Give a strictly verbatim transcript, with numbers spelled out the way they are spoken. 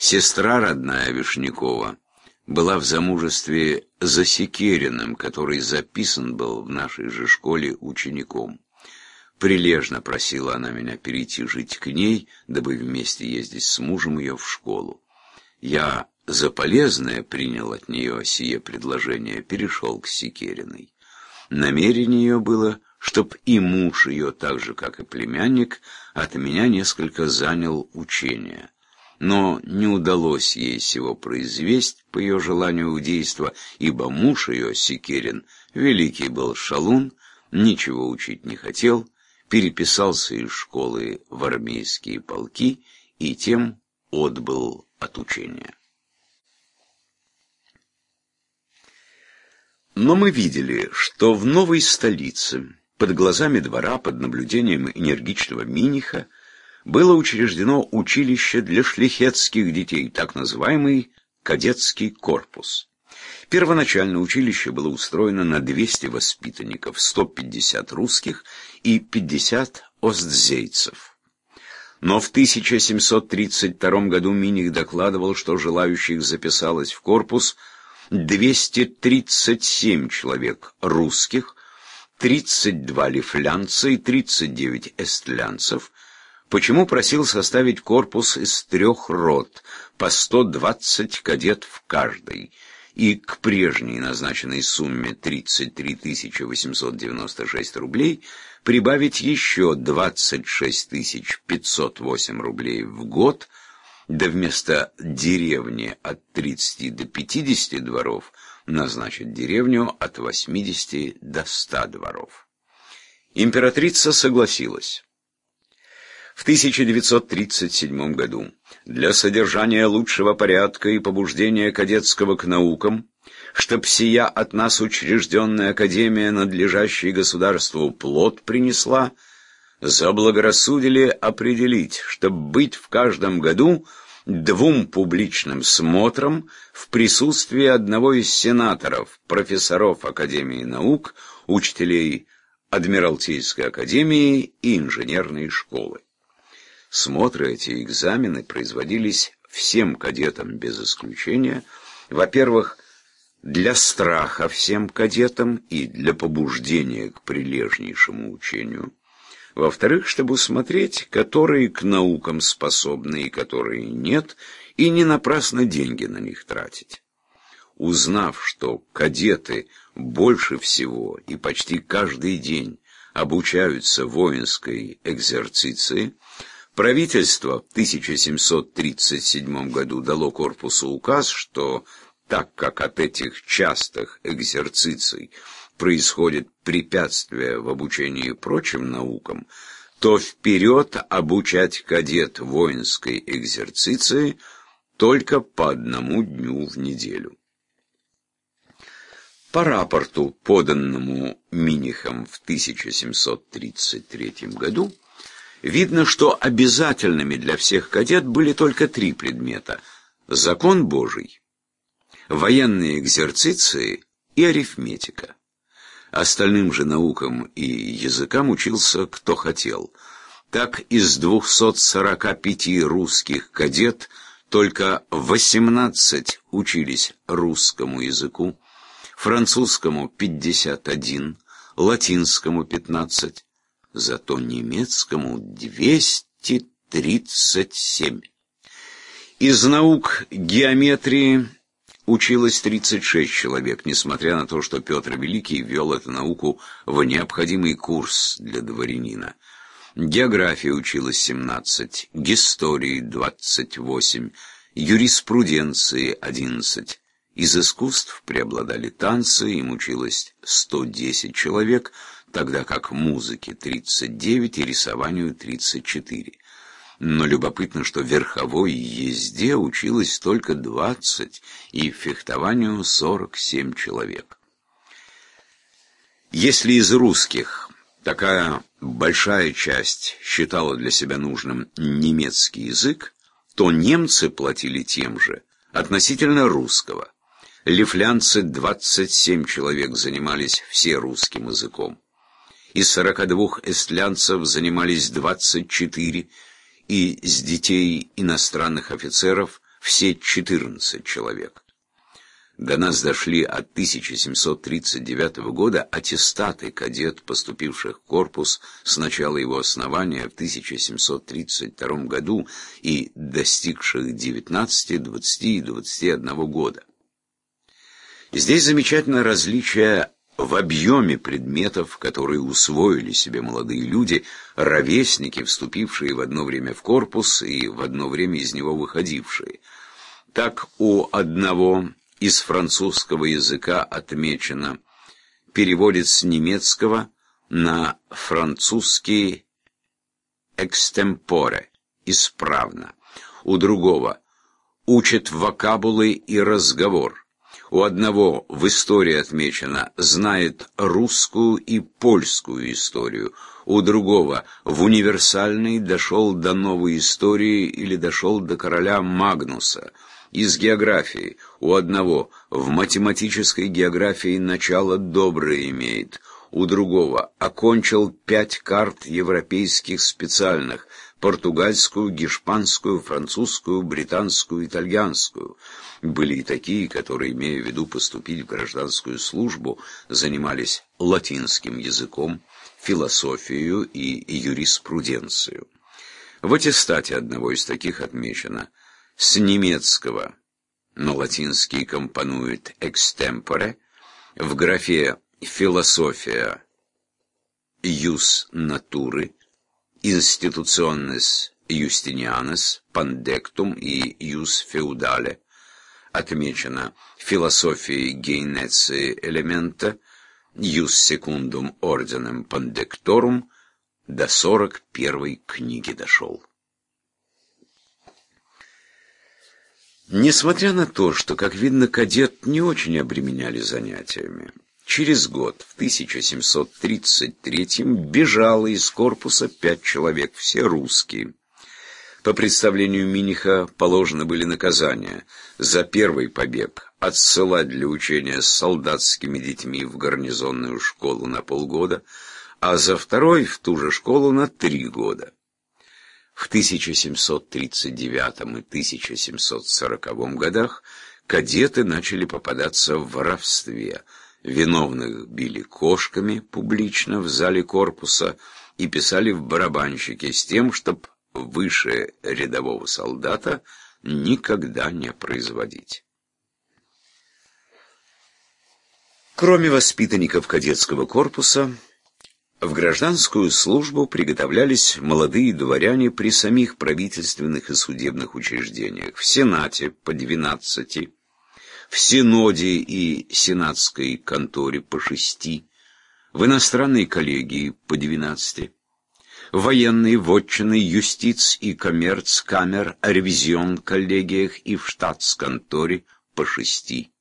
Сестра родная Вишнякова была в замужестве за Секериным, который записан был в нашей же школе учеником. Прилежно просила она меня перейти жить к ней, дабы вместе ездить с мужем ее в школу. Я за полезное принял от нее сие предложение, перешел к Секериной. Намерение ее было, чтоб и муж ее, так же, как и племянник, от меня несколько занял учение. Но не удалось ей сего произвести по ее желанию удейства, ибо муж ее, Секерин, великий был шалун, ничего учить не хотел, переписался из школы в армейские полки и тем отбыл от учения. Но мы видели, что в новой столице, под глазами двора, под наблюдением энергичного Миниха, было учреждено училище для шляхетских детей, так называемый кадетский корпус. Первоначально училище было устроено на двести воспитанников, сто пятьдесят русских и пятьдесят остзейцев. Но в тысяча семьсот тридцать втором году Миних докладывал, что желающих записалось в корпус двести тридцать семь человек русских, тридцать два лифлянца и тридцать девять эстлянцев, почему просил составить корпус из трех рот, по сто двадцать кадет в каждой, и к прежней назначенной сумме тридцать три тысячи восемьсот девяносто шесть рублей прибавить еще двадцать шесть тысяч пятьсот восемь рублей в год, да вместо деревни от тридцати до пятидесяти дворов назначить деревню от восьмидесяти до ста дворов. Императрица согласилась. В тысяча девятьсот тридцать седьмом году для содержания лучшего порядка и побуждения кадетского к наукам, чтоб сия от нас учрежденная академия, надлежащей государству, плод принесла, заблагорассудили определить, чтоб быть в каждом году двум публичным смотрам в присутствии одного из сенаторов, профессоров Академии наук, учителей Адмиралтейской академии и инженерной школы. Смотры эти экзамены производились всем кадетам без исключения, во-первых, для страха всем кадетам и для побуждения к прилежнейшему учению, во-вторых, чтобы смотреть, которые к наукам способны и которые нет, и не напрасно деньги на них тратить. Узнав, что кадеты больше всего и почти каждый день обучаются воинской экзерциции, правительство в тысяча семьсот тридцать седьмом году дало корпусу указ, что так как от этих частых экзерциций происходит препятствие в обучении прочим наукам, то вперед обучать кадет воинской экзерциции только по одному дню в неделю. По рапорту, поданному Минихом в тысяча семьсот тридцать третьем году, видно, что обязательными для всех кадет были только три предмета – закон Божий, военные экзерциции и арифметика. Остальным же наукам и языкам учился кто хотел. Так из двухсот сорока пяти русских кадет только восемнадцать учились русскому языку, французскому пятьдесят один, латинскому пятнадцать, зато немецкому двести тридцать семь. Из наук геометрии училось тридцать шесть человек, несмотря на то, что Петр Великий ввел эту науку в необходимый курс для дворянина. Географии училось семнадцать, истории двадцать восемь, юриспруденции одиннадцать. Из искусств преобладали танцы, им училось сто десять человек, тогда как музыке тридцать девять и рисованию тридцать четыре. Но любопытно, что верховой езде училось только двадцать, и фехтованию сорок семь человек. Если из русских такая большая часть считала для себя нужным немецкий язык, то немцы платили тем же относительно русского. Лифлянцы двадцать семь человек занимались все русским языком. Из сорока двух эстлянцев занимались двадцать четыре, и с детей иностранных офицеров все четырнадцать человек. До нас дошли от тысяча семьсот тридцать девятого года аттестаты кадет, поступивших в корпус с начала его основания в тысяча семьсот тридцать втором году и достигших девятнадцати, двадцати и двадцати одного года. Здесь замечательно различие в объеме предметов, которые усвоили себе молодые люди, ровесники, вступившие в одно время в корпус и в одно время из него выходившие. Так у одного из французского языка отмечено переводит с немецкого на французский экстемпоре, исправно. У другого учит вокабулы и разговор. У одного в истории отмечено знает русскую и польскую историю. У другого в универсальной дошел до новой истории или дошел до короля Магнуса. Из географии у одного в математической географии начало доброе имеет, у другого окончил пять карт европейских специальных: португальскую, гешпанскую, французскую, британскую, итальянскую. Были и такие, которые, имея в виду поступить в гражданскую службу, занимались латинским языком, философией и юриспруденцией. В аттестате одного из таких отмечено: с немецкого на латинский компонует экстемпоре, в графе «философия» «юс натуры», «институционес юстинианес», «пандектум» и «юс феудале» отмечено «философией гейнеции элемента», «юс секундум орденом пандекторум», до сорок первой книги дошел. Несмотря на то, что, как видно, кадет не очень обременяли занятиями, через год, в тысяча семьсот тридцать третьем, бежало из корпуса пять человек, все русские. По представлению Миниха положены были наказания: за первый побег отсылать для учения с солдатскими детьми в гарнизонную школу на полгода, а за второй в ту же школу на три года. В тысяча семьсот тридцать девятом и тысяча семьсот сороковом годах кадеты начали попадаться в воровстве. Виновных били кошками публично в зале корпуса и писали в барабанщики с тем, чтоб выше рядового солдата никогда не производить. Кроме воспитанников кадетского корпуса, в гражданскую службу приготовлялись молодые дворяне при самих правительственных и судебных учреждениях: в Сенате по двенадцати, в Синоде и Сенатской конторе по шести, в иностранной коллегии по двенадцати, в военной, вотчинной, юстиц и коммерц камер, ревизион коллегиях и в штатсконторе по шести.